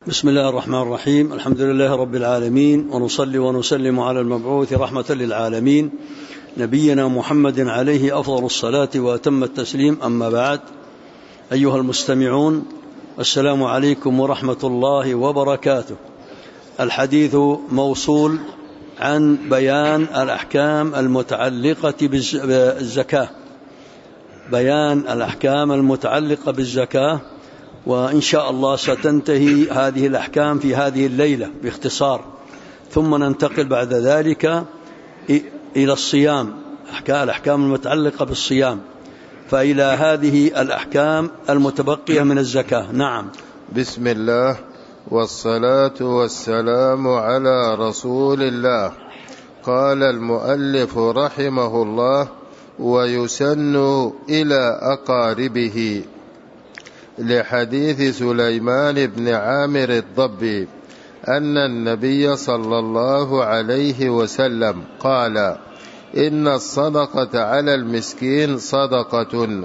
بسم الله الرحمن الرحيم. الحمد لله رب العالمين، ونصلي ونسلم على المبعوث رحمة للعالمين نبينا محمد عليه أفضل الصلاة وأتم التسليم. أما بعد، أيها المستمعون، السلام عليكم ورحمة الله وبركاته. الحديث موصول عن بيان الأحكام المتعلقة بالزكاة، بيان الأحكام المتعلقة بالزكاة، وإن شاء الله ستنتهي هذه الأحكام في هذه الليلة باختصار، ثم ننتقل بعد ذلك إلى الصيام، الأحكام المتعلقة بالصيام، فإلى هذه الأحكام المتبقية من الزكاة. نعم. بسم الله والصلاة والسلام على رسول الله. قال المؤلف رحمه الله: ويسن إلى أقاربه، لحديث سليمان بن عامر الضبي أن النبي صلى الله عليه وسلم قال: إن الصدقة على المسكين صدقة،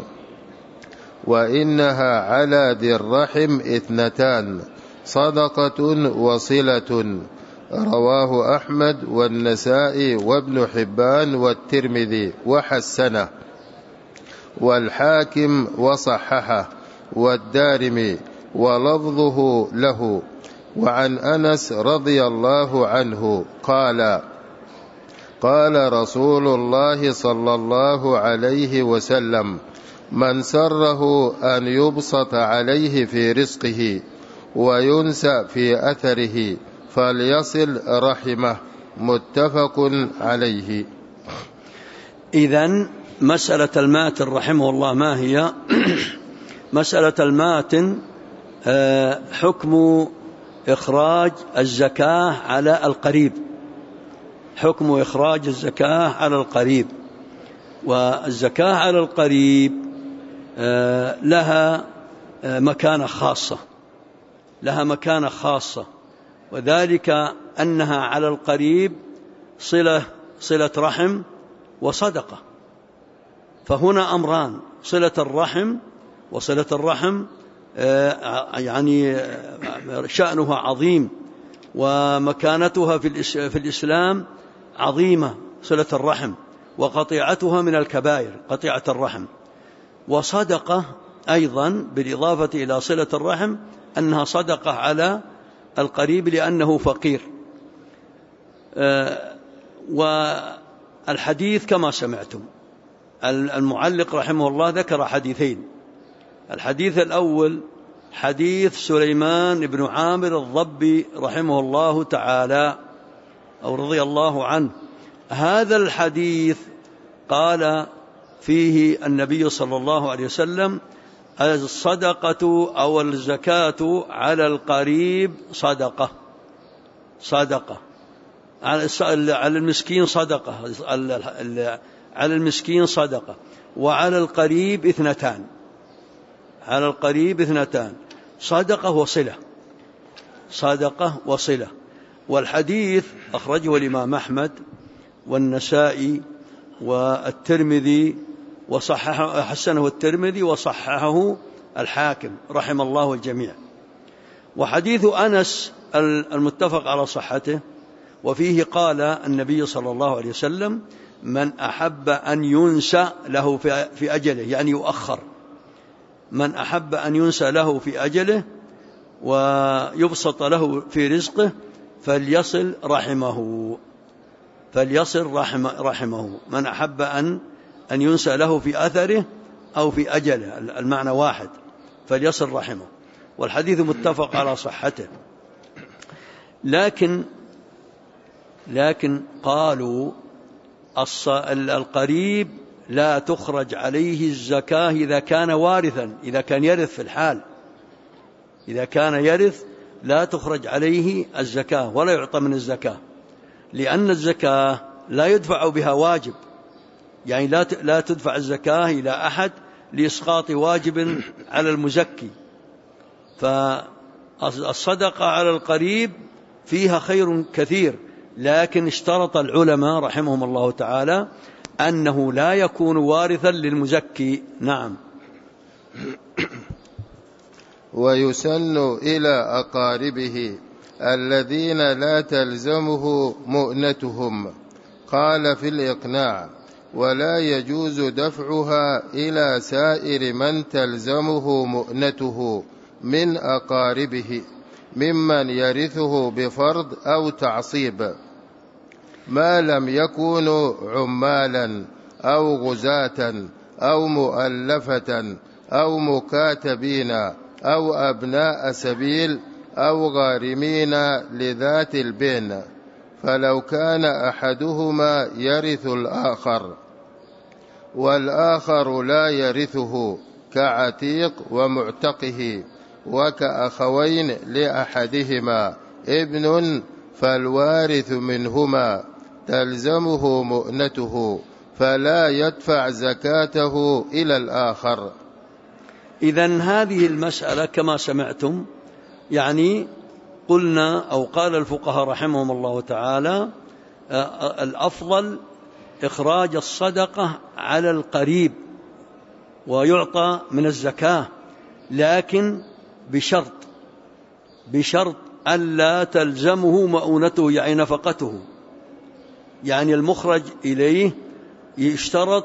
وإنها على ذي الرحم اثنتان، صدقة وصلة. رواه أحمد والنسائي وابن حبان والترمذي وحسنه، والحاكم وصححه، والدارمي، ولفظه له. وعن أنس رضي الله عنه قال: قال رسول الله صلى الله عليه وسلم: من سره أن يبسط عليه في رزقه وينسى في أثره فليصل رحمه. متفق عليه. إذن مسألة الماتن رحمه الله ما هي؟ مسألة الماتن حكم إخراج الزكاة على القريب، حكم إخراج الزكاة على القريب. والزكاة على القريب لها مكانة خاصة، لها مكانة خاصة، وذلك أنها على القريب صلة رحم وصدقة. فهنا أمران: صلة الرحم، وصلة الرحم يعني شأنها عظيم ومكانتها في الإسلام عظيمة، صلة الرحم، وقطيعتها من الكبائر، قطيعة الرحم. وصدقة أيضا بالإضافة إلى صلة الرحم أنها صدقة على القريب لأنه فقير. والحديث كما سمعتم، المعلق رحمه الله ذكر حديثين. الحديث الأول حديث سليمان بن عامر الضبي رحمه الله تعالى أو رضي الله عنه. هذا الحديث قال فيه النبي صلى الله عليه وسلم: الصدقة أو الزكاة على القريب صدقة، صدقة على المسكين صدقة، على المسكين صدقة، وعلى القريب اثنتان، على القريب اثنتان، صدقة وصلة، صدقة وصلة. والحديث أخرجه الإمام أحمد والنسائي والترمذي وصححه، حسنه الترمذي وصححه الحاكم رحم الله الجميع. وحديث أنس المتفق على صحته، وفيه قال النبي صلى الله عليه وسلم: من أحب أن ينسى له في أجله، يعني يؤخر، من أحب أن ينسى له في أجله ويبسط له في رزقه فليصل رحمه، فليصل رحمه. من أحب أن ينسى له في أثره أو في أجله، المعنى واحد، فليصل رحمه. والحديث متفق على صحته. لكن قالوا القريب لا تخرج عليه الزكاة إذا كان وارثا، إذا كان يرث في الحال، إذا كان يرث لا تخرج عليه الزكاة ولا يعطى من الزكاة، لأن الزكاة لا يدفع بها واجب، يعني لا تدفع الزكاة إلى أحد لإسقاط واجب على المزكي. فالصدقة على القريب فيها خير كثير، لكن اشترط العلماء رحمهم الله تعالى أنه لا يكون وارثا للمزكي. نعم. ويسن إلى أقاربه الذين لا تلزمه مؤنتهم. قال في الإقناع: ولا يجوز دفعها إلى سائر من تلزمه مؤنته من أقاربه ممن يرثه بفرض أو تعصيب، ما لم يكونوا عمالا أو غزاة أو مؤلفة أو مكاتبين أو أبناء سبيل أو غارمين لذات البين، فلو كان أحدهما يرث الآخر والآخر لا يرثه كعتيق ومعتقه وكأخوين لأحدهما ابن، فالوارث منهما تلزمه مؤنته فلا يدفع زكاته إلى الآخر. إذن هذه المسألة كما سمعتم، يعني قلنا أو قال الفقهاء رحمهم الله تعالى الأفضل إخراج الصدقة على القريب ويعطى من الزكاة، لكن بشرط ألا تلزمه مؤونته، يعني نفقته، يعني المخرج إليه يشترط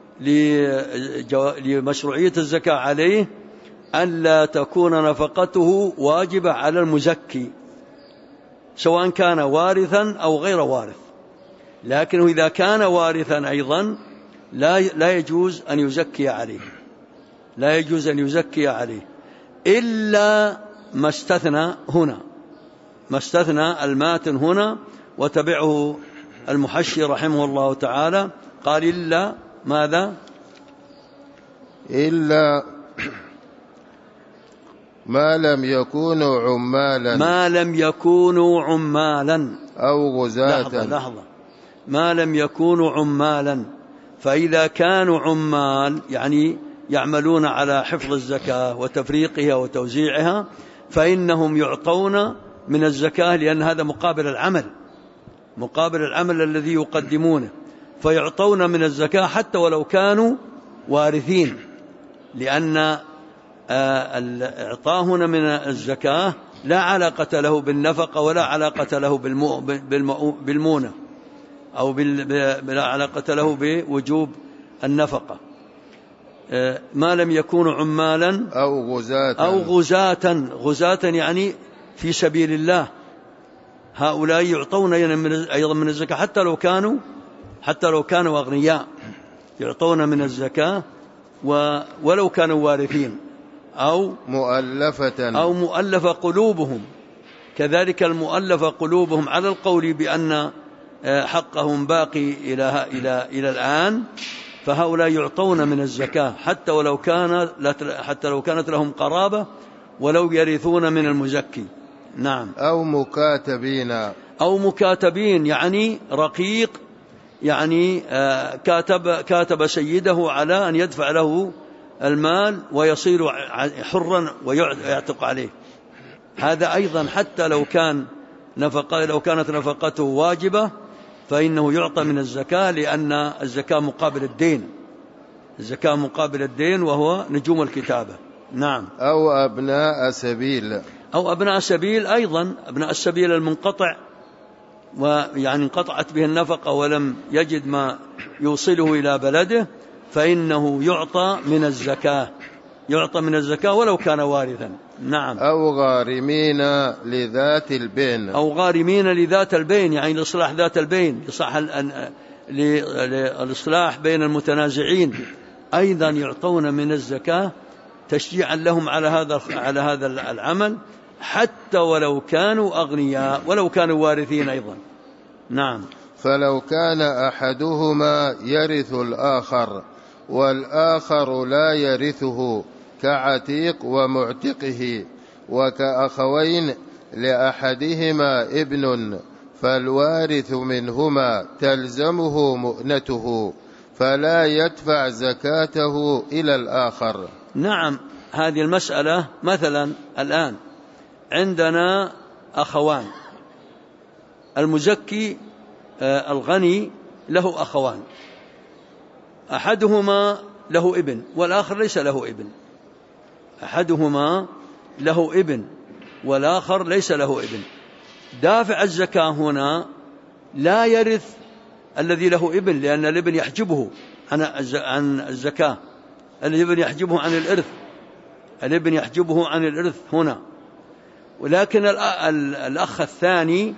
لمشروعية الزكاة عليه ألا تكون نفقته واجبة على المزكي سواء كان وارثا أو غير وارث. لكنه إذا كان وارثا أيضا لا يجوز أن يزكي عليه، لا يجوز أن يزكي عليه إلا ما استثنى الماتن هنا، وتبعه المحشي رحمه الله تعالى قال إلا ماذا؟ إلا ما لم يكونوا عمالا أو غزاة. لحظة، ما لم يكونوا عمالا، فإذا كانوا عمال يعني يعملون على حفظ الزكاة وتفريقها وتوزيعها فإنهم يعطون من الزكاة، لأن هذا مقابل العمل الذي يقدمونه، فيعطون من الزكاة حتى ولو كانوا وارثين، لأن إعطاهنا من الزكاة لا علاقة له بالنفقة ولا علاقة له بالمونة أو لا علاقة له بوجوب النفقة. ما لم يكونوا عمالا أو غزاة يعني في سبيل الله، هؤلاء يعطون أيضا من الزكاة حتى لو كانوا أغنياء، يعطون من الزكاة ولو كانوا وارثين أو مؤلفة قلوبهم. كذلك المؤلفة قلوبهم على القول بأن حقهم باقي إلى الآن، فهؤلاء يعطون من الزكاة حتى لو كانت لهم قرابة ولو يرثون من المزكي. نعم. أو مكاتبين يعني رقيق، يعني كاتب سيده على أن يدفع له المال ويصير حرا ويعتق عليه، هذا أيضا حتى لو كانت نفقته واجبة فإنه يعطى من الزكاة، لأن الزكاة مقابل الدين وهو نجوم الكتابة. نعم. أو أبناء سبيل أيضا أبناء السبيل المنقطع، ويعني انقطعت به النفقة ولم يجد ما يوصله إلى بلده، فإنه يعطى من الزكاة ولو كان وارثا. نعم. أو غارمين لذات البين، يعني لإصلاح ذات البين، للإصلاح بين المتنازعين، أيضا يعطون من الزكاة تشجيعا لهم على هذا العمل، حتى ولو كانوا أغنياء ولو كانوا وارثين أيضا. نعم. فلو كان أحدهما يرث الآخر والآخر لا يرثه كعتيق ومعتقه وكأخوين لأحدهما ابن، فالوارث منهما تلزمه مؤنته فلا يدفع زكاته إلى الآخر. نعم. هذه المسألة مثلا الآن عندنا أخوان، المزكي الغني له أخوان، أحدهما له ابن والآخر ليس له ابن. أحدهما له ابن والآخر ليس له ابن، دافع الزكاة هنا لا يرث الذي له ابن، لأن الابن يحجبه عن الزكاة، الابن يحجبه عن الإرث، الابن يحجبه عن الإرث هنا. ولكن الأخ الثاني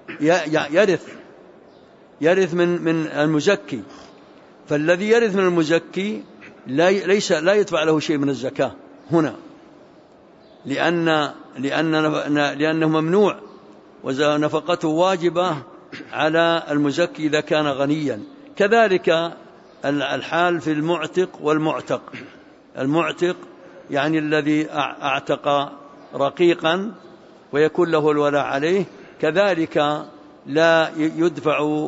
يرث من المزكي، فالذي يرث من المزكي لا يدفع له شيء من الزكاة هنا، لأنه ممنوع، ونفقته واجبة على المزكي إذا كان غنيا. كذلك الحال في المعتق والمعتق. المعتق يعني الذي اعتق رقيقا ويكون له الولاء عليه، كذلك لا يدفع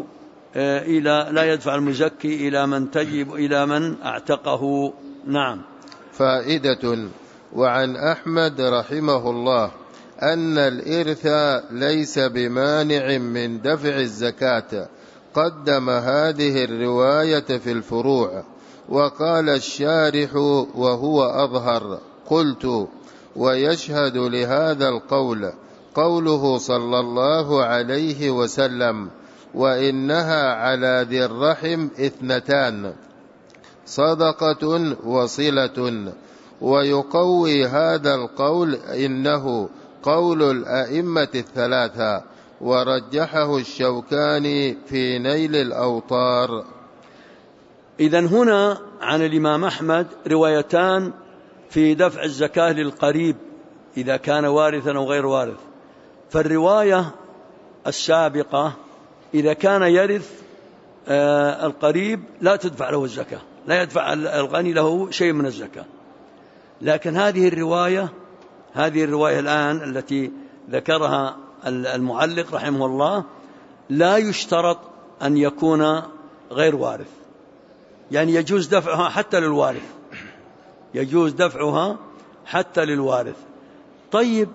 المزكي إلى من اعتقه. نعم. فائدة: وعن أحمد رحمه الله أن الإرث ليس بمانع من دفع الزكاة، قدم هذه الرواية في الفروع. وقال الشارح وهو أظهر: قلت: ويشهد لهذا القول قوله صلى الله عليه وسلم: وإنها على ذي الرحم 2، صدقة وصلة. ويقوي هذا القول إنه قول الأئمة 3، ورجحه الشوكاني في نيل الأوطار. إذن هنا عن الإمام أحمد روايتان في دفع الزكاة للقريب إذا كان وارثا أو غير وارث. فالرواية السابقة إذا كان يرث القريب لا تدفع له الزكاة، لا يدفع الغني له شيء من الزكاة. لكن هذه الرواية الآن التي ذكرها المعلق رحمه الله لا يشترط أن يكون غير وارث، يعني يجوز دفعها حتى للوارث، يجوز دفعها حتى للوارث. طيب،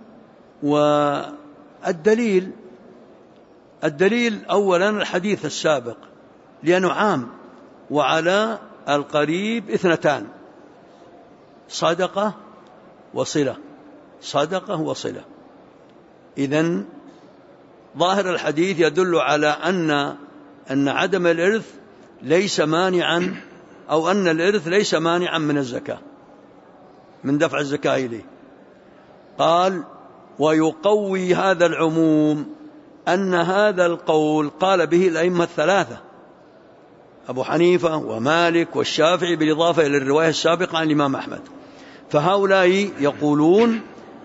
والدليل أولا الحديث السابق، لأنه عام، وعلى القريب 2، صدقة وصلة، صدقة وصلة. إذن ظاهر الحديث يدل على أن عدم الإرث ليس مانعا، أو أن الإرث ليس مانعا من الزكاة، من دفع الزكاة إليه. قال: ويقوي هذا العموم أن هذا القول قال به الأئمة 3، أبو حنيفة ومالك والشافعي، بالإضافة إلى الرواية السابقة عن الإمام أحمد. فهؤلاء يقولون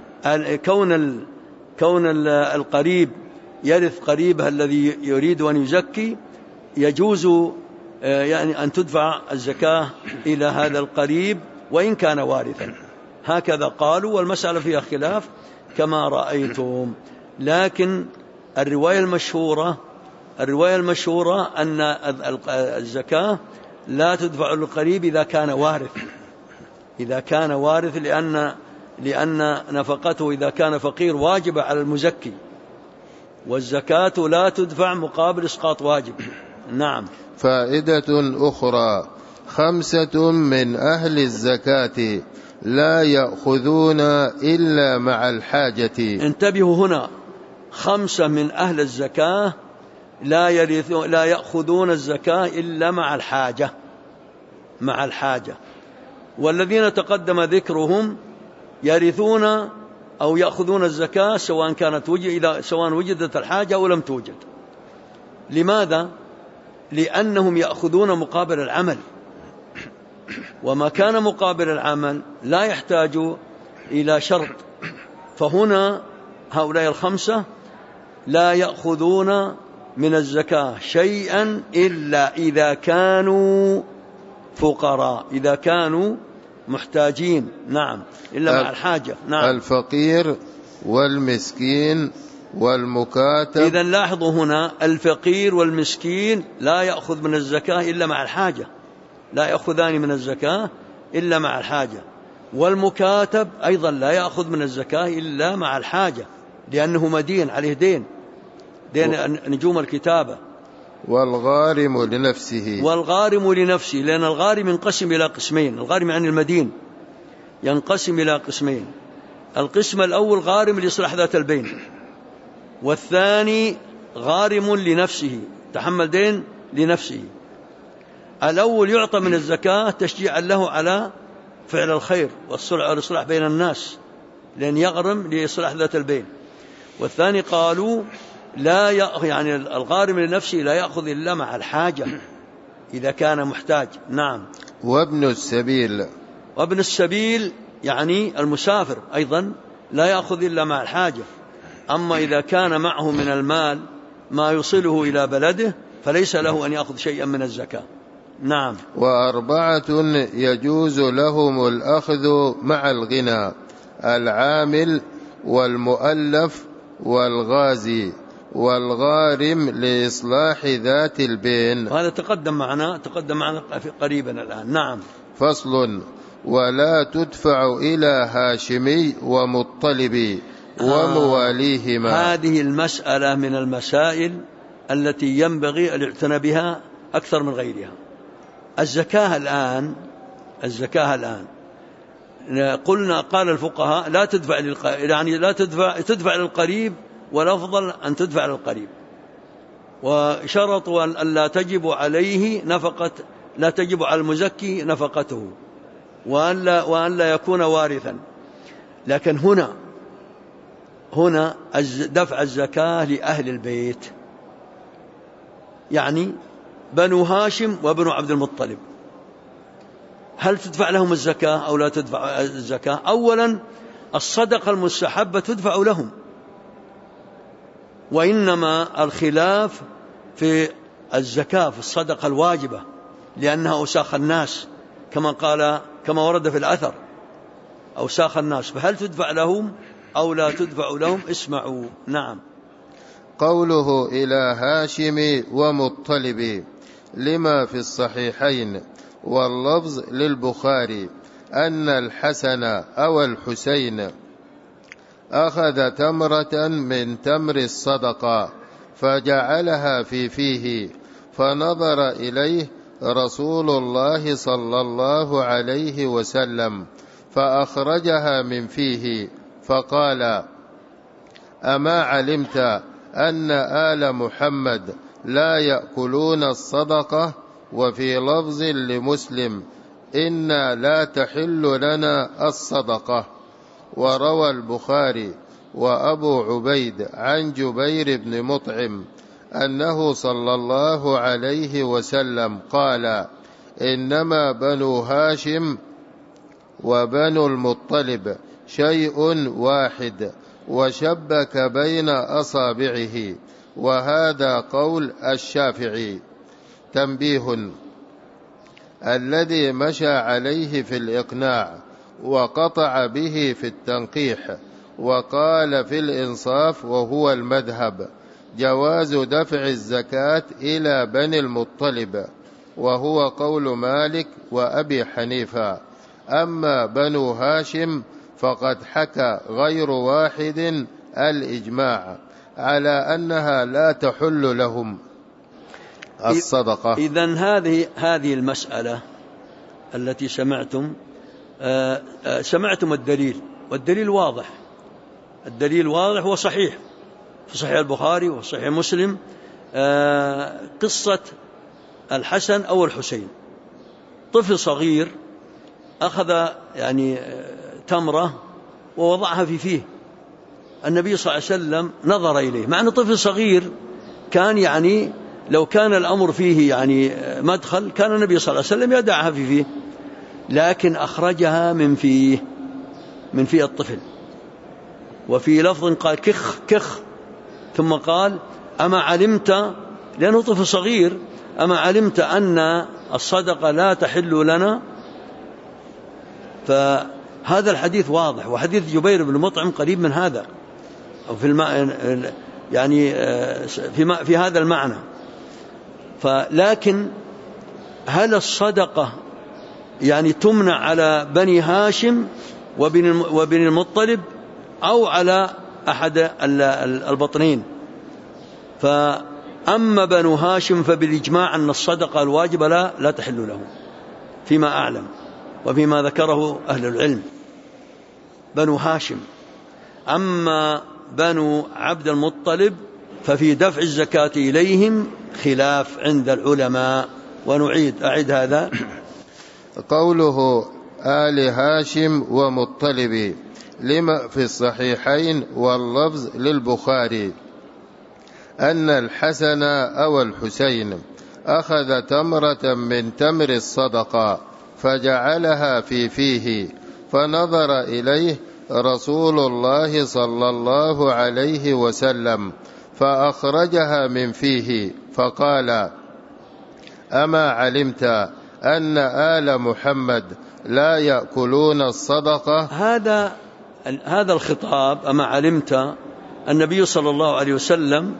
كون القريب يرث قريبه الذي يريد أن يزكي، يجوز يعني أن تدفع الزكاة إلى هذا القريب وإن كان وارثا، هكذا قالوا، والمسألة فيها خلاف كما رأيتم. لكن الرواية المشهورة أن الزكاة لا تدفع للقريب إذا كان وارث، لأن نفقته إذا كان فقير واجبة على المزكي، والزكاة لا تدفع مقابل إسقاط واجب. نعم. فائدة أخرى: 5 من أهل الزكاة لا يأخذون إلا مع الحاجة. انتبهوا هنا، 5 من أهل الزكاة لا يأخذون الزكاة إلا مع الحاجة. والذين تقدم ذكرهم يرثون أو يأخذون الزكاة سواء وجدت الحاجة أو لم توجد. لماذا؟ لأنهم يأخذون مقابل العمل، وما كان مقابل العمل لا يحتاج إلى شرط. فهنا هؤلاء 5 لا يأخذون من الزكاة شيئا إلا إذا كانوا فقراء، إذا كانوا محتاجين. نعم، إلا مع الحاجة. نعم. الفقير والمسكين والمكاتب. إذن لاحظوا هنا، الفقير والمسكين لا يأخذ من الزكاة إلا مع الحاجة، لا يأخذان من الزكاة إلا مع الحاجة. والمكاتب أيضا لا يأخذ من الزكاة إلا مع الحاجة، لأنه مدين، عليه دين نجوم الكتابة. والغارم لنفسه، لأن الغارم ينقسم إلى قسمين، الغارم عن المدين ينقسم إلى قسمين: القسم الأول غارم لإصلاح ذات البين، والثاني غارم لنفسه تحمل دين لنفسه. الأول يعطى من الزكاة تشجيعا له على فعل الخير والإصلاح بين الناس، لأن يغرم لإصلاح ذات البين. والثاني قالوا لا يعني الغارم لنفسه لا يأخذ إلا مع الحاجة إذا كان محتاج. نعم. وابن السبيل، وابن السبيل يعني المسافر أيضا لا يأخذ إلا مع الحاجة. أما إذا كان معه من المال ما يوصله إلى بلده فليس له أن يأخذ شيئا من الزكاة. نعم. وأربعة يجوز لهم الأخذ مع الغنى: العامل والمؤلف والغازي والغارم لإصلاح ذات البين. وهذا تقدم معنا قريبا الآن. نعم. فصل: ولا تدفع إلى هاشمي ومطلبي ومواليهما. هذه المسألة من المسائل التي ينبغي الاعتناء بها أكثر من غيرها. الزكاة الآن قلنا قال الفقهاء لا تدفع يعني تدفع للقريب، والأفضل أن تدفع للقريب، وشرطوا أن لا تجب عليه نفقة، لا تجب على المزكي نفقته، وأن لا يكون وارثا. لكن هنا دفع الزكاة لأهل البيت، يعني بنو هاشم وبنو عبد المطلب، هل تدفع لهم الزكاة أو لا تدفع الزكاة؟ أولا الصدقة المستحبة تدفع لهم، وإنما الخلاف في الزكاة في الصدقة الواجبة، لأنها أوساخ الناس كما ورد في الأثر أوساخ الناس، فهل تدفع لهم أو لا تدفع لهم؟ اسمعوا. نعم. قوله إلى هاشم ومطلب لما في الصحيحين واللفظ للبخاري أن الحسن أو الحسين أخذ تمرة من تمر الصدقة فجعلها في فيه، فنظر إليه رسول الله صلى الله عليه وسلم فأخرجها من فيه فقال: أما علمت أن آل محمد لا يأكلون الصدقة؟ وفي لفظ لمسلم: إنا لا تحل لنا الصدقة. وروى البخاري وأبو عبيد عن جبير بن مطعم أنه صلى الله عليه وسلم قال: إنما بنو هاشم وبنو المطلب شيء واحد، وشبك بين أصابعه. وهذا قول الشافعي. تنبيه: الذي مشى عليه في الإقناع وقطع به في التنقيح وقال في الإنصاف وهو المذهب جواز دفع الزكاة إلى بني المطلب، وهو قول مالك وأبي حنيفة. أما بنو هاشم فقد حكى غير واحد الإجماع على أنها لا تحل لهم الصدقة. إذن هذه المسألة التي سمعتم الدليل، والدليل واضح، الدليل واضح وصحيح في صحيح البخاري وصحيح مسلم. قصة الحسن أو الحسين، طفل صغير أخذ يعني تمرة ووضعها في فيه، النبي صلى الله عليه وسلم نظر إليه، مع أنه طفل صغير كان يعني لو كان الأمر فيه يعني مدخل كان النبي صلى الله عليه وسلم يدعها في فيه، لكن أخرجها من فيه الطفل. وفي لفظ قال كخ كخ، ثم قال: أما علمت، لأنه طفل صغير، أما علمت أن الصدقة لا تحل لنا؟ فهذا الحديث واضح، وحديث جبير بن مطعم قريب من هذا، أو يعني في هذا المعنى. لكن هل الصدقة يعني تمنع على بني هاشم وبني المطلب أو على أحد البطنين؟ فأما بنو هاشم فبالإجماع أن الصدقة الواجبة لا تحل لهم فيما أعلم وفيما ذكره أهل العلم. بنو هاشم أما بنو عبد المطلب ففي دفع الزكاة إليهم خلاف عند العلماء. أعد هذا. قوله آل هاشم ومطلب لما في الصحيحين واللفظ للبخاري أن الحسن أو الحسين أخذ تمرة من تمر الصدقة فجعلها في فيه فنظر إليه رسول الله صلى الله عليه وسلم فأخرجها من فيه فقال أما علمت أن آل محمد لا يأكلون الصدقة؟ هذا الخطاب أما علمت النبي صلى الله عليه وسلم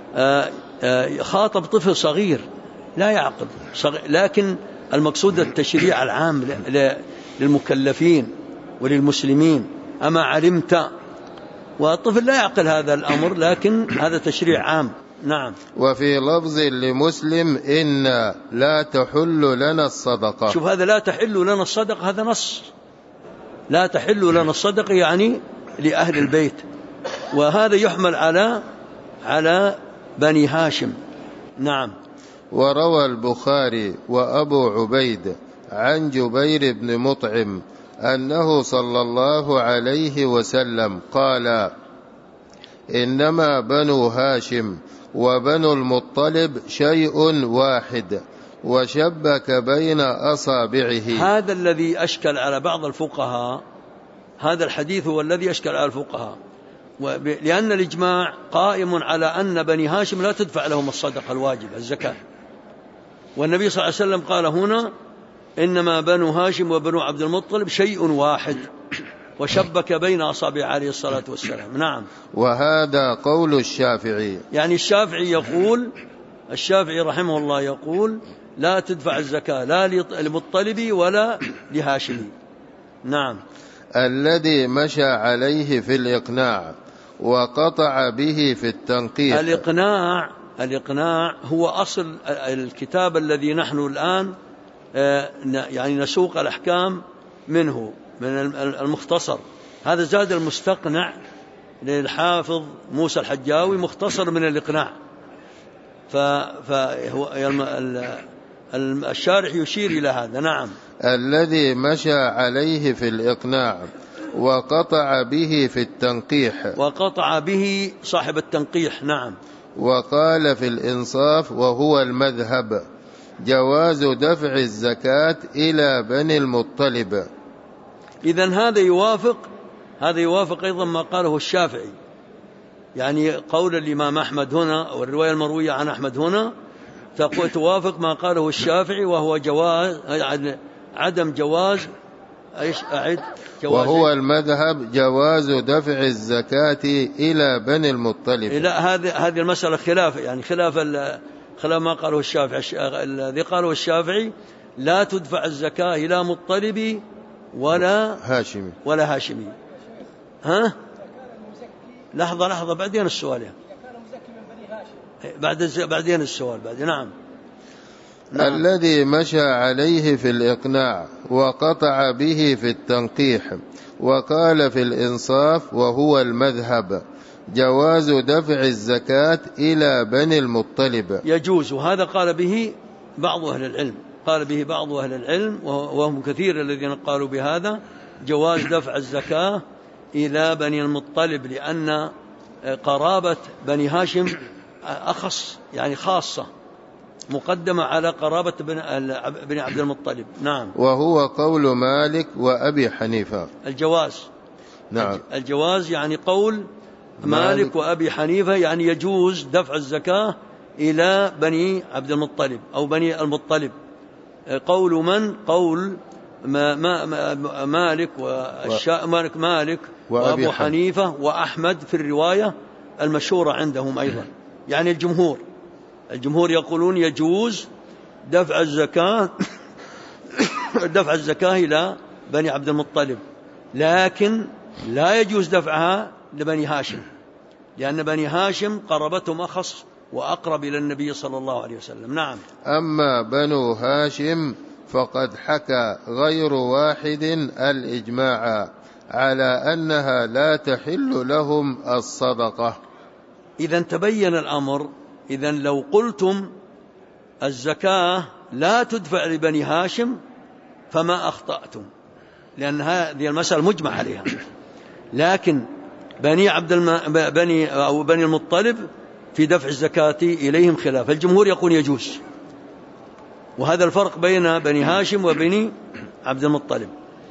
خاطب طفل صغير لا يعقل، لكن المقصود التشريع العام للمكلفين وللمسلمين. أما علمت، والطفل لا يعقل هذا الأمر، لكن هذا تشريع عام. نعم. وفي لفظ لمسلم إن لا تحل لنا الصدقة. شوف، هذا لا تحل لنا الصدقة هذا نص، لا تحل لنا الصدقة يعني لأهل البيت، وهذا يحمل على بني هاشم. نعم. وروى البخاري وأبو عبيد عن جبير بن مطعم أنه صلى الله عليه وسلم قال إنما بنو هاشم وبنو المطلب شيء واحد وشبك بين أصابعه. هذا الذي أشكل على بعض الفقهاء، هذا الحديث هو الذي أشكل على الفقهاء، لأن الإجماع قائم على أن بني هاشم لا تدفع لهم الصدقة الواجبة الزكاة، والنبي صلى الله عليه وسلم قال هنا إنما بنو هاشم وبنو عبد المطلب شيء واحد وشبك بين أصابع عليه الصلاة والسلام. نعم. وهذا قول الشافعي، يعني الشافعي رحمه الله يقول لا تدفع الزكاة لا لمطلبي ولا لهاشمي. نعم. الذي مشى عليه في الإقناع وقطع به في التنقيح. الإقناع هو أصل الكتاب الذي نحن الآن يعني نسوق الأحكام منه، من المختصر. هذا زاد المستقنع للحافظ موسى الحجاوي مختصر من الإقناع، فهو الشارح يشير إلى هذا. نعم. الذي مشى عليه في الإقناع وقطع به في التنقيح. وقطع به صاحب التنقيح. نعم. وقال في الإنصاف وهو المذهب جواز دفع الزكاة إلى بني المطلب. إذن هذا يوافق أيضا ما قاله الشافعي، يعني قول الإمام أحمد هنا والرواية المروية عن أحمد هنا توافق ما قاله الشافعي، وهو عدم جواز وهو المذهب جواز دفع الزكاة إلى بني المطلب. لا، هذه المسألة خلاف، يعني خلاف ما قاله الشافعي. الذي قاله الشافعي لا تدفع الزكاة إلى مطلبي ولا هاشمي. ها؟ لحظة بعدين السؤال، بعدين السؤال. نعم. الذي مشى عليه في الإقناع وقطع به في التنقيح. وقال في الإنصاف وهو المذهب جواز دفع الزكاة إلى بني المطلب. يجوز، وهذا قال به بعض أهل العلم وهم كثير الذين قالوا بهذا جواز دفع الزكاة إلى بني المطلب، لأن قرابة بني هاشم أخص، يعني خاصة مقدمة على قرابة بني عبد المطلب. نعم. وهو قول مالك وأبي حنيفة الجواز. نعم. الجواز يعني قول مالك وأبي حنيفة، يعني يجوز دفع الزكاة إلى بني عبد المطلب أو بني المطلب. قول من؟ قول مالك وأبو حنيفة وأحمد في الرواية المشهورة عندهم أيضا. يعني الجمهور يقولون يجوز دفع الزكاة إلى بني عبد المطلب، لكن لا يجوز دفعها لبني هاشم، لأن بني هاشم قربتهم أخص وأقرب إلى النبي صلى الله عليه وسلم. نعم. أما بنو هاشم فقد حكى غير واحد الإجماع على أنها لا تحل لهم الصدقة. إذن تبين الأمر. إذن لو قلتم الزكاة لا تدفع لبني هاشم فما أخطأتم، لأن هذه المسألة مجمع عليها. لكن بني المطلب في دفع الزكاة إليهم خلاف، الجمهور يقول يجوز، وهذا الفرق بين بني هاشم وبني عبد المطلب،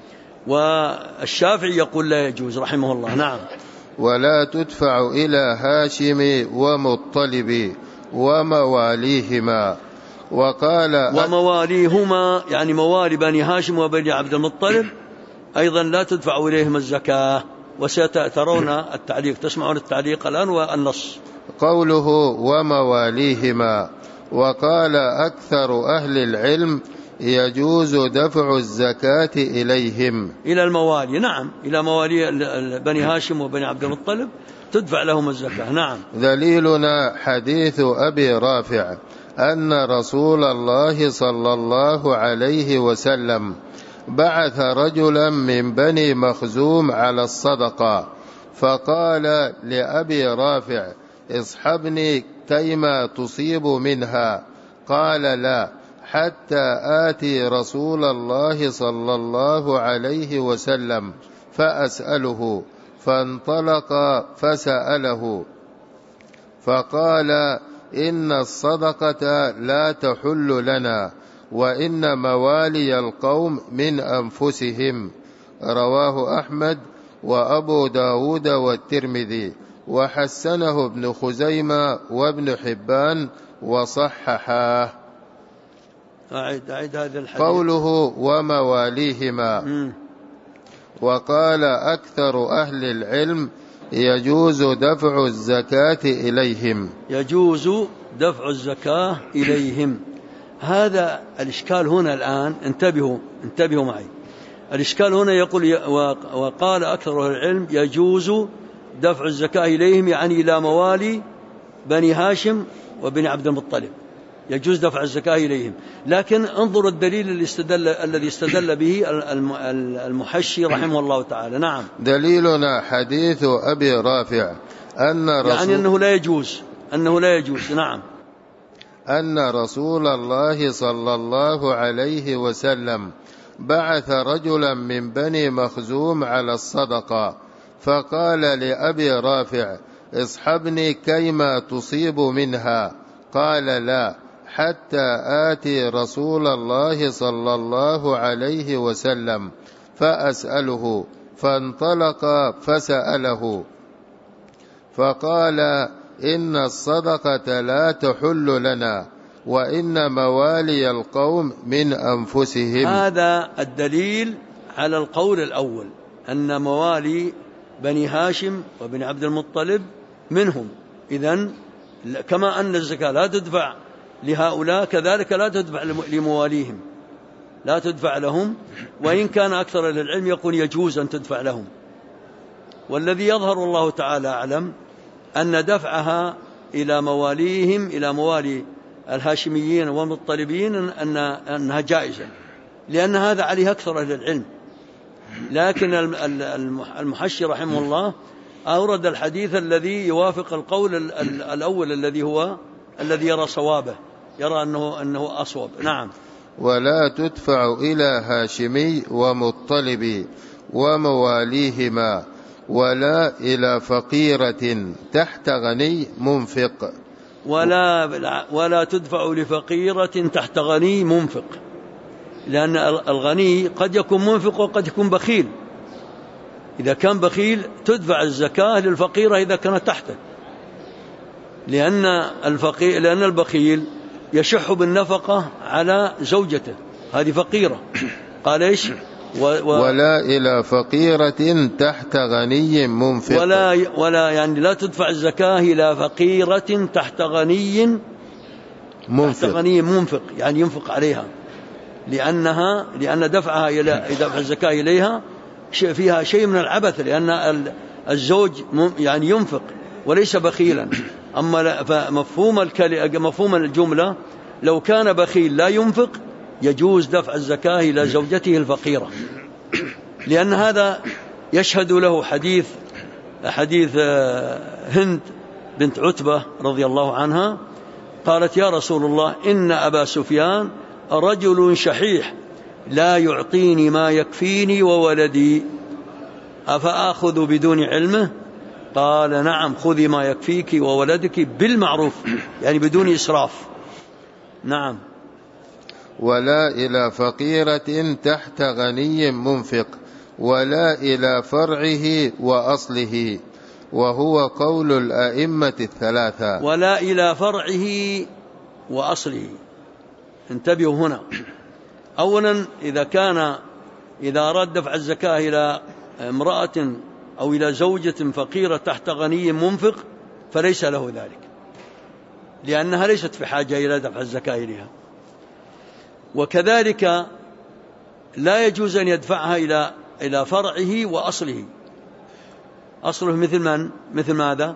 والشافعي يقول لا يجوز رحمه الله. نعم. ولا تدفع إلى هاشم ومطلب ومواليهما. وقال ومواليهما يعني موالي بني هاشم وبني عبد المطلب أيضا لا تدفع إليهم الزكاة، وسترون التعليق، تسمعون التعليق الآن والنص. قوله ومواليهما. وقال أكثر أهل العلم يجوز دفع الزكاة إليهم، إلى الموالي. نعم، إلى موالي بني هاشم وبني عبد المطلب تدفع لهم الزكاة. نعم. دليلنا حديث أبي رافع أن رسول الله صلى الله عليه وسلم بعث رجلا من بني مخزوم على الصدقة، فقال لأبي رافع اصحبني كيما تصيب منها، قال لا حتى آتي رسول الله صلى الله عليه وسلم فأسأله، فانطلق فسأله فقال إن الصدقة لا تحل لنا، وإن موالي القوم من أنفسهم. رواه أحمد وأبو داود والترمذي، وحسنه ابن خزيمة وابن حبان وصححاه. أعيد هذا الحديث. قوله ومواليهما. وقال أكثر أهل العلم يجوز دفع الزكاة إليهم. يجوز دفع الزكاة إليهم. هذا الإشكال هنا الآن، انتبهوا معي. الإشكال هنا يقول وقال أكثر أهل العلم يجوز دفع الزكاة إليهم، يعني إلى موالي بني هاشم وبني عبد المطلب يجوز دفع الزكاة إليهم. لكن انظر الدليل الذي استدل به المحشي رحمه الله تعالى. نعم. دليلنا حديث أبي رافع يعني أنه لا يجوز. نعم. أن رسول الله صلى الله عليه وسلم بعث رجلا من بني مخزوم على الصدقة، فقال لأبي رافع اصحبني كيما تصيب منها، قال لا حتى آتي رسول الله صلى الله عليه وسلم فأسأله، فانطلق فسأله فقال إن الصدقة لا تحل لنا، وإن موالي القوم من أنفسهم. هذا الدليل على القول الأول، أن موالي بني هاشم وبني عبد المطلب منهم. إذن كما أن الزكاة لا تدفع لهؤلاء كذلك لا تدفع لمواليهم، لا تدفع لهم، وإن كان أكثر العلم يقول يجوز أن تدفع لهم. والذي يظهر الله تعالى أعلم أن دفعها إلى مواليهم، إلى موالي الهاشميين والمطلبين، أنها جائزة، لأن هذا عليه أكثر أهل العلم. لكن المحشي رحمه الله أورد الحديث الذي يوافق القول الأول الذي يرى صوابه، يرى أنه أصوب. نعم. ولا تدفع إلى هاشمي ومطلب ومواليهما، ولا إلى فقيرة تحت غني منفق. ولا تدفع لفقيرة تحت غني منفق، لأن الغني قد يكون منفق وقد يكون بخيل. إذا كان بخيل تدفع الزكاة للفقيرة إذا كانت تحته، لأن البخيل يشح بالنفقة على زوجته، هذه فقيرة. قال إيش؟ ولا إلى فقيرة تحت غني منفق. ولا يعني لا تدفع الزكاة إلى فقيرة تحت غني منفق، يعني ينفق عليها، لأن دفعها إلى دفع الزكاة إليها فيها شيء من العبث، لأن الزوج يعني ينفق وليس بخيلا. أما مفهوم الجملة لو كان بخيل لا ينفق يجوز دفع الزكاة إلى زوجته الفقيرة، لأن هذا يشهد له حديث هند بنت عتبة رضي الله عنها قالت: يا رسول الله، إن أبا سفيان رجل شحيح لا يعطيني ما يكفيني وولدي، أفآخذ بدون علمه؟ قال: نعم، خذي ما يكفيك وولدك بالمعروف، يعني بدون إسراف. نعم. ولا إلى فقيرة تحت غني منفق، ولا إلى فرعه وأصله، وهو قول الأئمة الثلاثة. ولا إلى فرعه وأصله، انتبهوا هنا. أولا، إذا أراد دفع الزكاة إلى امرأة أو إلى زوجة فقيرة تحت غني منفق فليس له ذلك، لأنها ليست في حاجة إلى دفع الزكاة إليها. وكذلك لا يجوز أن يدفعها إلى فرعه وأصله. أصله مثل ماذا؟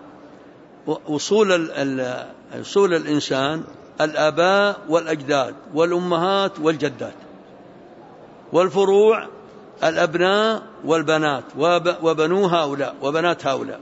أصول الإنسان الآباء والأجداد والأمهات والجدات، والفروع الأبناء والبنات وبنو هؤلاء وبنات هؤلاء.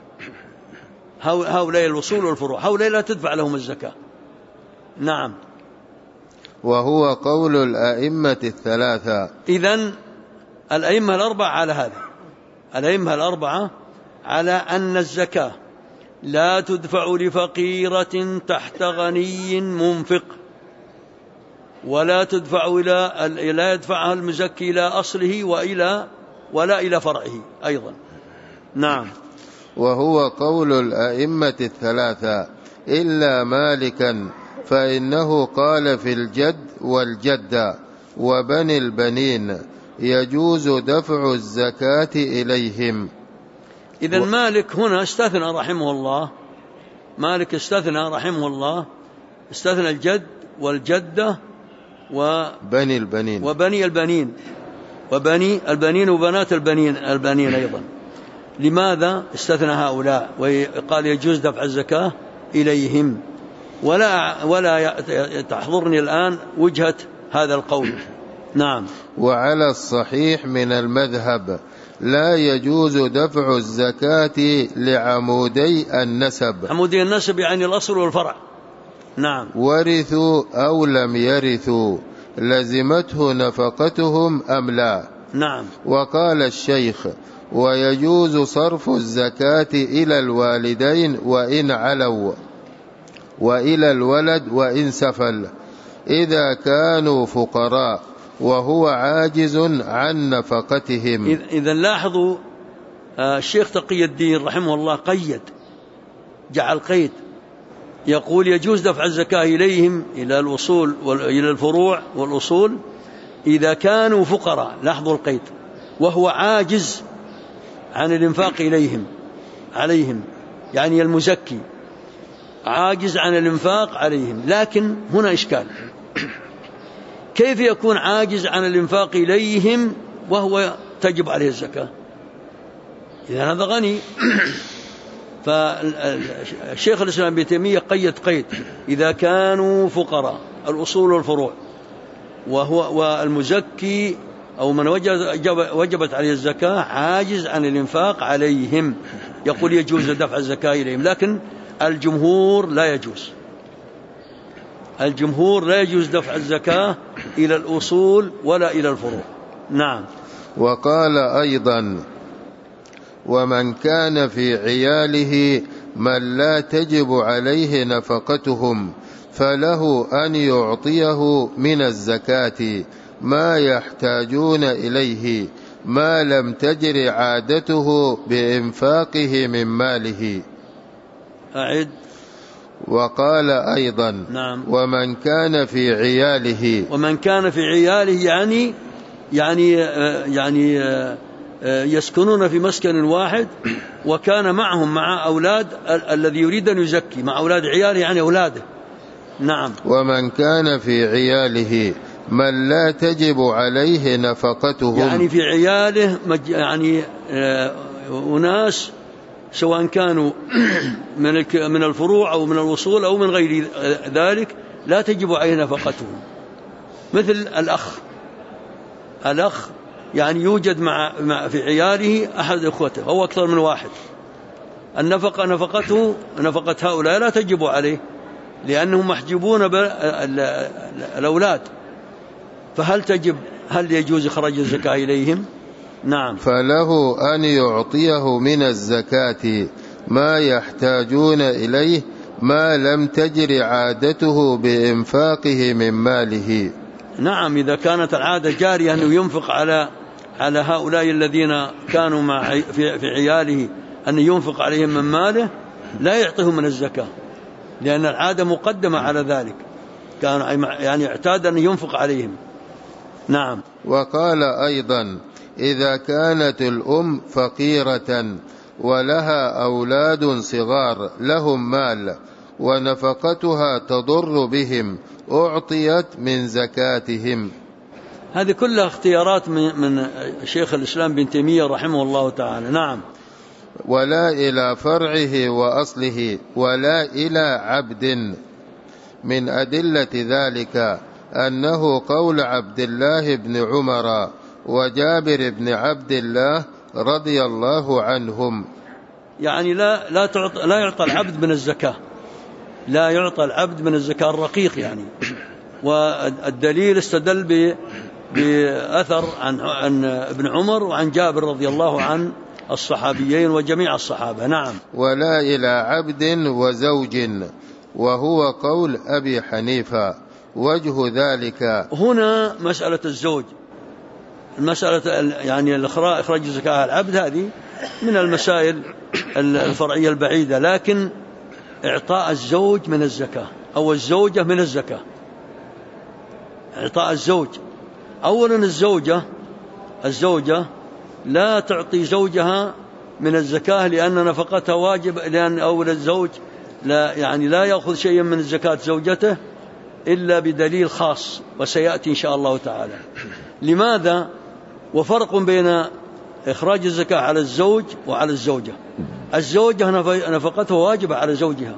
هؤلاء الوصول والفروع، هؤلاء لا تدفع لهم الزكاة. نعم. وهو قول الأئمة الثلاثة. إذن الأئمة الأربعة على هذا، الأئمة الأربعة على أن الزكاة لا تدفع لفقيرة تحت غني منفق، ولا لا يدفعها المزكي إلى أصله ولا إلى فرعه أيضا. نعم. وهو قول الأئمة الثلاثة إلا مالكا، فإنه قال في الجد والجدة وبني البنين يجوز دفع الزكاة إليهم. إذن مالك هنا استثنى رحمه الله، مالك رحمه الله استثنى الجد والجدة وبني البنين وبنات البنين أيضا. لماذا استثنى هؤلاء وقال يجوز دفع الزكاة إليهم؟ ولا تحضرني الآن وجهة هذا القول. نعم. وعلى الصحيح من المذهب لا يجوز دفع الزكاة لعمودي النسب. عمودي النسب يعني الأصل والفرع. نعم. ورثوا أو لم يرثوا، لزمته نفقتهم أم لا؟ نعم. وقال الشيخ: ويجوز صرف الزكاة إلى الوالدين وإن علوا، وإلى الولد وإن سفل، إذا كانوا فقراء وهو عاجز عن نفقتهم. إذا لاحظوا الشيخ تقي الدين رحمه الله جعل قيد، يقول يجوز دفع الزكاة إليهم، إلى الأصول إلى الفروع والأصول، إذا كانوا فقراء. لاحظوا القيد، وهو عاجز عن الإنفاق عليهم، يعني المزكي عاجز عن الإنفاق عليهم. لكن هنا إشكال، كيف يكون عاجز عن الإنفاق إليهم وهو تجب عليه الزكاة؟ إذا هذا غني. فالشيخ الإسلام ابن تيمية قيد إذا كانوا فقراء الأصول والفروع، والمزكي أو من وجبت عليه الزكاة عاجز عن الإنفاق عليهم، يقول يجوز دفع الزكاة إليهم. لكن الجمهور لا يجوز دفع الزكاة إلى الأصول ولا إلى الفروع. نعم. وقال أيضا: ومن كان في عياله من لا تجب عليه نفقتهم فله أن يعطيه من الزكاة ما يحتاجون إليه ما لم تجر عادته بإنفاقه من ماله. أعد. وقال أيضا: نعم. ومن كان في عياله يعني يسكنون في مسكن واحد، وكان معهم مع أولاد الذي يريد أن يزكي، مع أولاد عياله يعني أولاده. نعم. ومن كان في عياله من لا تجب عليه نفقتهم، يعني في عياله يعني أناس سواء كانوا من الفروع أو من الوصول أو من غير ذلك لا تجب عليه نفقتهم، مثل الأخ يعني يوجد في عياله أحد إخوته أو أكثر من واحد، النفقة نفقة هؤلاء لا تجب عليه لأنهم محجوبون بالأولاد، هل يجوز إخراج الزكاة إليهم؟ نعم. فله أن يعطيه من الزكاة ما يحتاجون إليه ما لم تجر عادته بإنفاقه من ماله. نعم، إذا كانت العادة جارية أنه ينفق على هؤلاء الذين كانوا في عياله، أن ينفق عليهم من ماله، لا يعطيهم من الزكاة لأن العادة مقدمة على ذلك، كان يعني اعتاد أن ينفق عليهم. نعم. وقال أيضا: إذا كانت الأم فقيرة ولها أولاد صغار لهم مال ونفقتها تضر بهم أعطيت من زكاتهم. هذه كلها اختيارات من شيخ الإسلام بن تيمية رحمه الله تعالى. نعم. ولا إلى فرعه وأصله ولا إلى عبد. من أدلة ذلك أنه قول عبد الله بن عمر وجابر بن عبد الله رضي الله عنهم، يعني لا يعطى العبد من الزكاة، لا يعطى العبد من الزكاة الرقيق يعني. والدليل استدل بأثر عن ابن عمر وعن جابر رضي الله عن الصحابيين وجميع الصحابة. نعم. ولا إلى عبد وزوج، وهو قول أبي حنيفة. وجه ذلك هنا مسألة الزوج، المسألة يعني إخراج الزكاة العبد هذه من المسائل الفرعية البعيدة، لكن إعطاء الزوج من الزكاة أو الزوجة من الزكاة، إعطاء الزوج أولا، الزوجة لا تعطي زوجها من الزكاة لأن نفقتها واجب، لأن أول الزوج لا يأخذ شيئا من الزكاة زوجته إلا بدليل خاص وسيأتي إن شاء الله تعالى. لماذا؟ وفرق بين إخراج الزكاة على الزوج وعلى الزوجة. الزوجة نفقته واجبة على زوجها،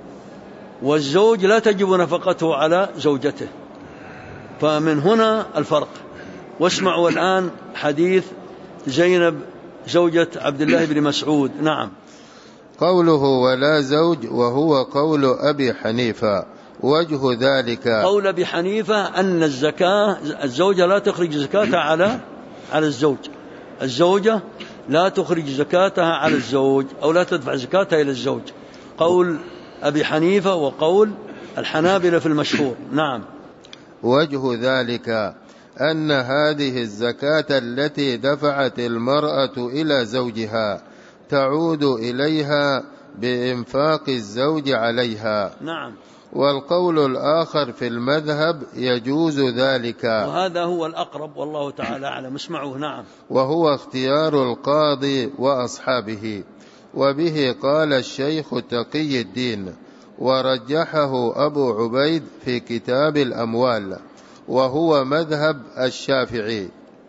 والزوج لا تجب نفقته على زوجته، فمن هنا الفرق. واسمعوا الآن حديث زينب زوجة عبد الله بن مسعود. نعم. قوله ولا زوج وهو قول أبي حنيفة. وجه ذلك قول أبي حنيفة أن الزوجة لا تخرج زكاتها على الزوج، الزوجة لا تخرج زكاتها على الزوج أو لا تدفع زكاتها إلى الزوج، قول أبي حنيفة وقول الحنابلة في المشهور. نعم. وجه ذلك أن هذه الزكاة التي دفعت المرأة إلى زوجها تعود إليها بإنفاق الزوج عليها. نعم. والقول الآخر في المذهب يجوز ذلك، وهذا هو الأقرب والله تعالى أعلم. اسمعوه. نعم. وهو اختيار القاضي وأصحابه، وبه قال الشيخ تقي الدين، ورجحه أبو عبيد في كتاب الأموال، وهو مذهب الشافعي،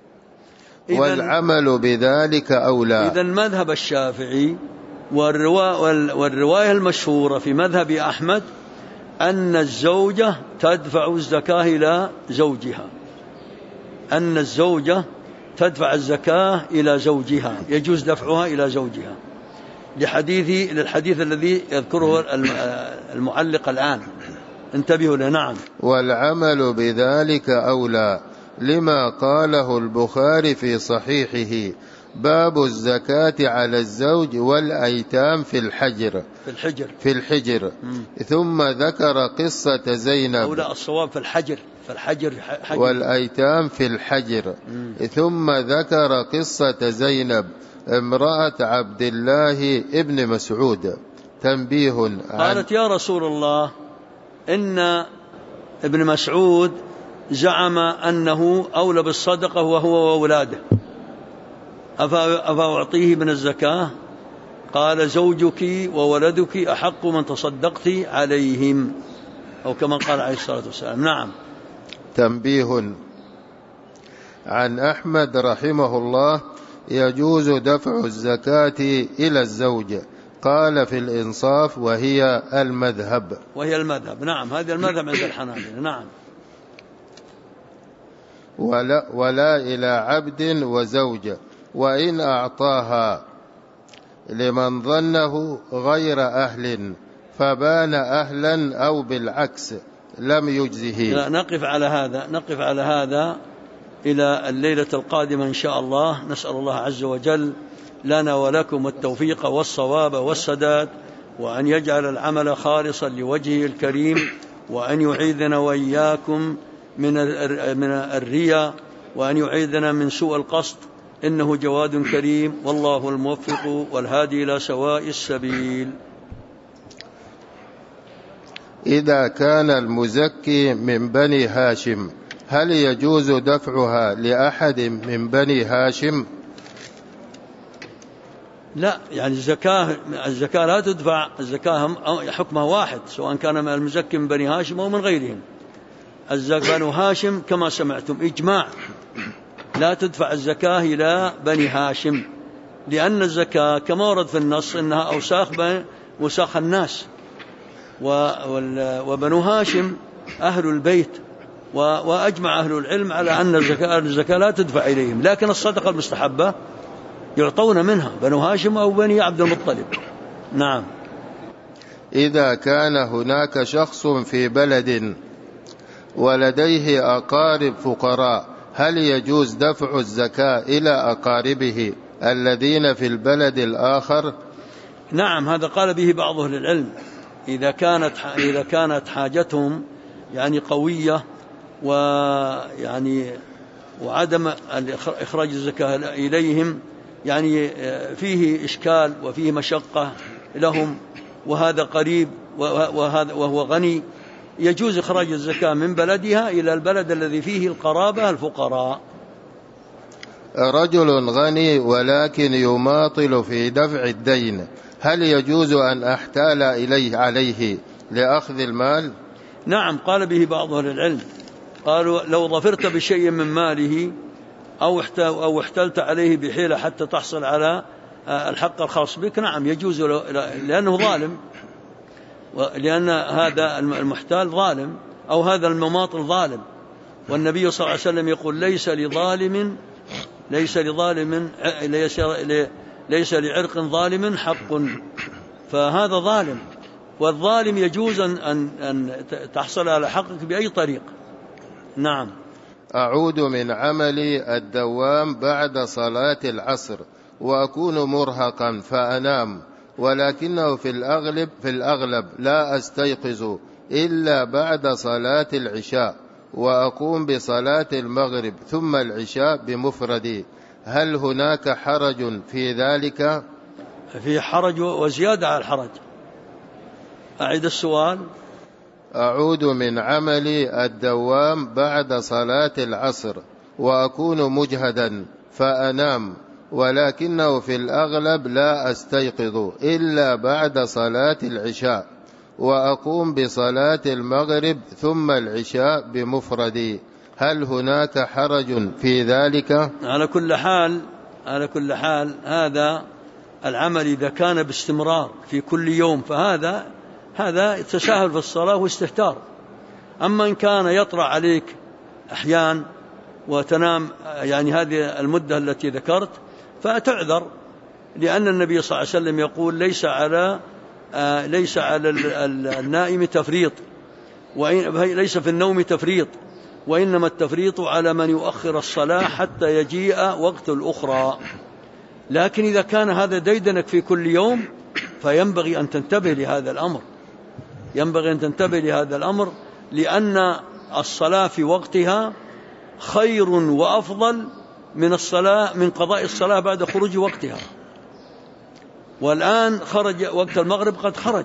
والعمل بذلك أولى. إذن مذهب الشافعي والرواية المشهورة في مذهب أحمد أن الزوجة تدفع الزكاة إلى زوجها، أن الزوجة تدفع الزكاة إلى زوجها، يجوز دفعها إلى زوجها للحديث الذي يذكره المعلق الآن، انتبهوا له. نعم. والعمل بذلك أولى لما قاله البخاري في صحيحه: باب الزكاة على الزوج والأيتام في الحجر. ثم ذكر قصة زينب، أو لا، الصواب في الحجر والأيتام في الحجر. ثم ذكر قصة زينب امرأة عبد الله ابن مسعود. تنبيه: قالت: يا رسول الله، إن ابن مسعود زعم أنه أولى بالصدقة وهو وأولاده، أفأعطيه من الزكاة؟ قال: زوجك وولدك أحق من تصدقت عليهم، أو كما قال عليه الصلاة والسلام. نعم. تنبيه: عن أحمد رحمه الله يجوز دفع الزكاة إلى الزوج. قال في الإنصاف: وهي المذهب. نعم، هذا المذهب عند الحنابلة. نعم. ولا إلى عبد وزوج، وإن أعطاها لمن ظنه غير أهل فبان أهلا أو بالعكس لم يجزه. نقف على هذا إلى الليلة القادمة إن شاء الله. نسأل الله عز وجل لنا ولكم التوفيق والصواب والسداد، وأن يجعل العمل خالصا لوجهه الكريم، وأن يعيذنا وإياكم من الرياء، وأن يعيذنا من سوء القصد، إنه جواد كريم، والله الموفق والهادي إلى سواء السبيل. إذا كان المزكي من بني هاشم هل يجوز دفعها لأحد من بني هاشم؟ لا، يعني الزكاة لا تدفع، الزكاة حكمها واحد، سواء كان من المزكي من بني هاشم أو من غيرهم. بنو هاشم كما سمعتم إجماع لا تدفع الزكاة إلى بني هاشم، لأن الزكاة كما ورد في النص إنها أوساخ وساخ الناس، وبنو هاشم أهل البيت، وأجمع أهل العلم على أن الزكاة لا تدفع إليهم، لكن الصدقة المستحبة يعطون منها بنو هاشم أو بني عبد المطلب. نعم. إذا كان هناك شخص في بلد ولديه أقارب فقراء هل يجوز دفع الزكاة إلى أقاربه الذين في البلد الآخر؟ نعم، هذا قال به بعض أهل العلم. إذا كانت حاجتهم يعني قوية، ويعني وعدم إخراج الزكاة إليهم يعني فيه إشكال وفيه مشقة لهم، وهذا قريب وهو غني، يجوز إخراج الزكاة من بلدها إلى البلد الذي فيه القرابة الفقراء. رجل غني ولكن يماطل في دفع الدين هل يجوز أن أحتال عليه لأخذ المال؟ نعم، قال به بعض أهل العلم، قالوا لو ظفرت بشيء من ماله أو احتلت عليه بحيلة حتى تحصل على الحق الخاص بك، نعم يجوز، لأنه ظالم، لأن هذا المحتال ظالم، أو هذا المماطل ظالم، والنبي صلى الله عليه وسلم يقول ليس لعرق ظالم حق، فهذا ظالم، والظالم يجوز أن تحصل على حقك بأي طريق. نعم. أعود من عملي الدوام بعد صلاة العصر وأكون مرهقا فأنام، ولكنه في الأغلب لا أستيقظ إلا بعد صلاة العشاء، وأقوم بصلاة المغرب ثم العشاء بمفردي، هل هناك حرج في ذلك؟ في حرج وزيادة على الحرج. أعيد السؤال. أعود من عملي الدوام بعد صلاة العصر وأكون مجهدا فأنام، ولكنه في الأغلب لا أستيقظ إلا بعد صلاة العشاء، وأقوم بصلاة المغرب ثم العشاء بمفردي، هل هناك حرج في ذلك؟ على كل حال هذا العمل إذا كان باستمرار في كل يوم فهذا تساهل في الصلاة واستهتار. أما إن كان يطرأ عليك أحيان وتنام يعني هذه المدة التي ذكرت فتعذر، لأن النبي صلى الله عليه وسلم يقول ليس على النائم تفريط، ليس في النوم تفريط، وإنما التفريط على من يؤخر الصلاة حتى يجيء وقت الأخرى. لكن إذا كان هذا ديدنك في كل يوم فينبغي أن تنتبه لهذا الأمر، لأن الصلاة في وقتها خير وأفضل من قضاء الصلاة بعد خروج وقتها. والآن خرج وقت المغرب،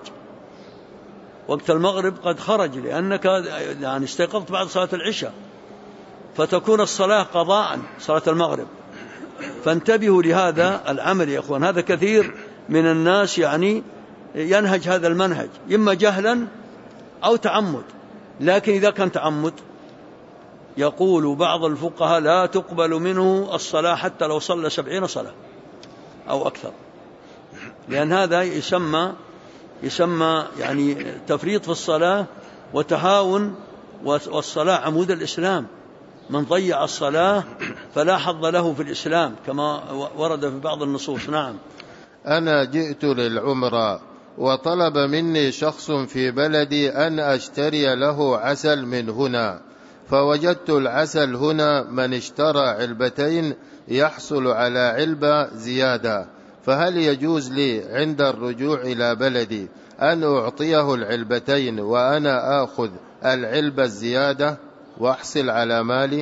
قد خرج لأنك يعني استيقظت بعد صلاة العشاء، فتكون الصلاة قضاء صلاة المغرب. فانتبهوا لهذا العمل يا أخوان، هذا كثير من الناس يعني ينهج هذا المنهج إما جهلا أو تعمد، لكن إذا كان تعمد يقول بعض الفقهاء لا تقبل منه الصلاة حتى لو صلى 70 صلاة أو أكثر، لأن هذا يسمى يعني تفريط في الصلاة وتهاون، والصلاة عمود الإسلام، من ضيع الصلاة فلا حظ له في الإسلام كما ورد في بعض النصوص. نعم. أنا جئت للعمرة وطلب مني شخص في بلدي أن أشتري له عسل من هنا، فوجدت العسل هنا من اشترى علبتين يحصل على علبة زيادة، فهل يجوز لي عند الرجوع إلى بلدي أن أعطيه العلبتين وأنا آخذ العلبة الزيادة وأحصل على مالي؟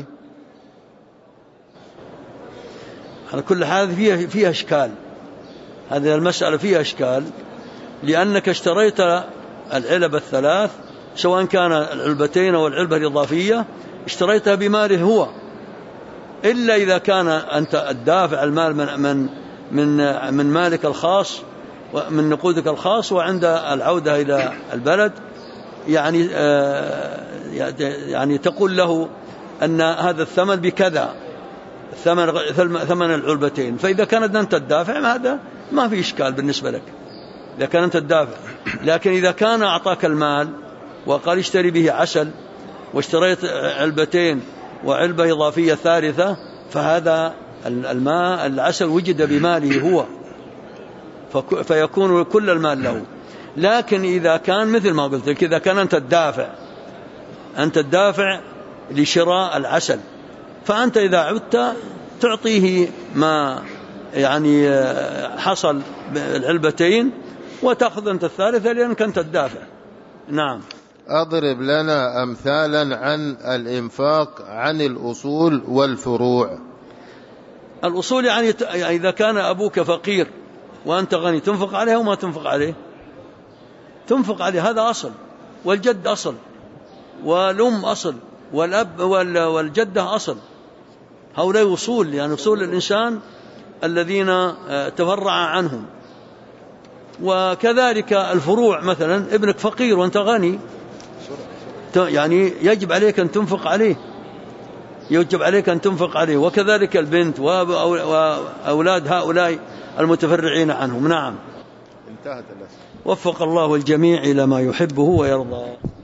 على كل حال فيها إشكال، هذه المسألة فيها إشكال، لأنك اشتريت العلب الثلاث سواء كان العلبتين أو العلبة الإضافية اشتريتها بماله هو، إلا إذا كان أنت الدافع المال من مالك الخاص ومن نقودك الخاص، وعند العودة إلى البلد يعني تقول له أن هذا الثمن بكذا، ثمن العلبتين، فإذا كانت أنت الدافع هذا ما في إشكال بالنسبة لك إذا كان أنت الدافع. لكن إذا كان أعطاك المال وقال اشتري به عسل واشتريت علبتين وعلبة إضافية ثالثة، فهذا الماء العسل وجد بماله هو، فيكون كل المال له. لكن إذا كان مثل ما قلت لك، إذا كان أنت الدافع لشراء العسل، فأنت إذا عدت تعطيه ما يعني حصل العلبتين وتأخذ أنت الثالثة لأنك أنت الدافع. نعم. أضرب لنا أمثالا عن الإنفاق عن الأصول والفروع. الأصول يعني إذا كان أبوك فقير وأنت غني تنفق عليه وما تنفق عليه؟ تنفق عليه، هذا أصل، والجد أصل، والأم أصل، والأب والجدة أصل، هؤلاء أصول، يعني أصول الإنسان الذين تفرع عنهم. وكذلك الفروع، مثلا ابنك فقير وأنت غني، يعني يجب عليك أن تنفق عليه، يجب عليك أن تنفق عليه، وكذلك البنت وأولاد هؤلاء المتفرعين عنهم. نعم. انتهت الأسئلة. وفق الله الجميع إلى ما يحبه ويرضى.